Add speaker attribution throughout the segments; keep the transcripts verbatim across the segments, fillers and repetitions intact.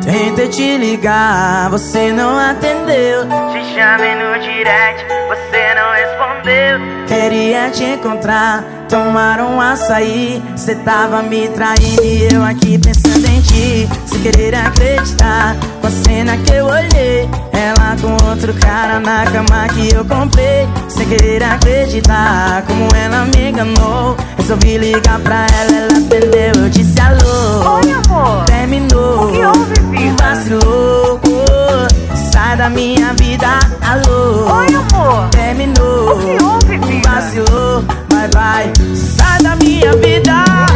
Speaker 1: Tentei te ligar, você não atendeu.
Speaker 2: Te chamei no direct, você não respondeu.
Speaker 1: Queria te encontrar, tomar um açaí. Cê tava me traindo e eu aqui pensando em ti, sem querer acreditar com a cena que eu olhei. Ela com outro cara na cama que eu comprei. Sem querer acreditar como ela me enganou. Resolvi ligar pra ela, ela atendeu, eu disse alô.
Speaker 2: Oi, amor.
Speaker 1: Terminou.
Speaker 2: O que houve, vida?
Speaker 1: Vacilou, sai da minha vida, alô.
Speaker 2: Oi, amor.
Speaker 1: Terminou.
Speaker 2: O que houve, vida?
Speaker 1: Vacilou, vai, vai, sai da minha vida.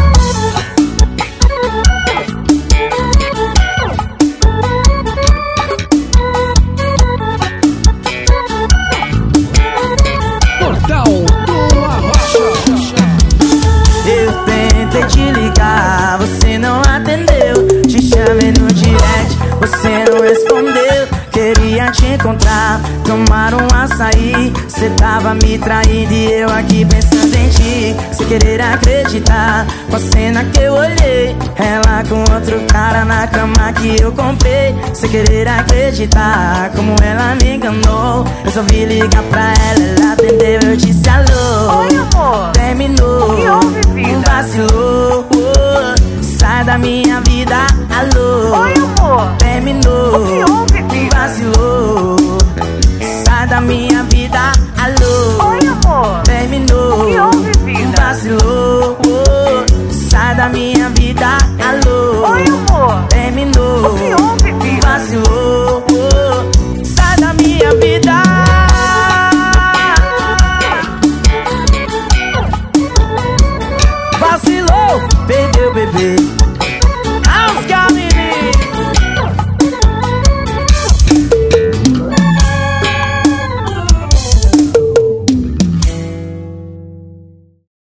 Speaker 3: Portal do Arrocha.
Speaker 1: Eu tentei te ligar, você não atendeu. Te chamei no direct, você não respondeu. Queria te encontrar, tomar um açaí. Cê tava me traindo e eu aqui pensando em ti, sem querer acreditar com a cena que eu olhei. Ela com outro cara na cama que eu comprei. Sem querer acreditar como ela me enganou. Resolvi ligar pra ela, ela atendeu, eu disse alô.
Speaker 2: Oi, amor.
Speaker 1: Terminou.
Speaker 2: O que houve, vida?
Speaker 1: Vacilou, sai da minha vida, alô.
Speaker 2: Oi, amor.
Speaker 1: Terminou.
Speaker 2: O que houve, vida?
Speaker 1: Vacilou, sai da minha vida, alô.
Speaker 2: Oi, amor.
Speaker 1: Terminou.
Speaker 2: O que houve, vida?
Speaker 1: Vacilou, sai da minha vida, alô.
Speaker 2: Oi, amor.
Speaker 1: Terminou.
Speaker 2: O que houve, vida?
Speaker 1: Vacilou, sai da minha vida. Vacilou, perdeu, bebê.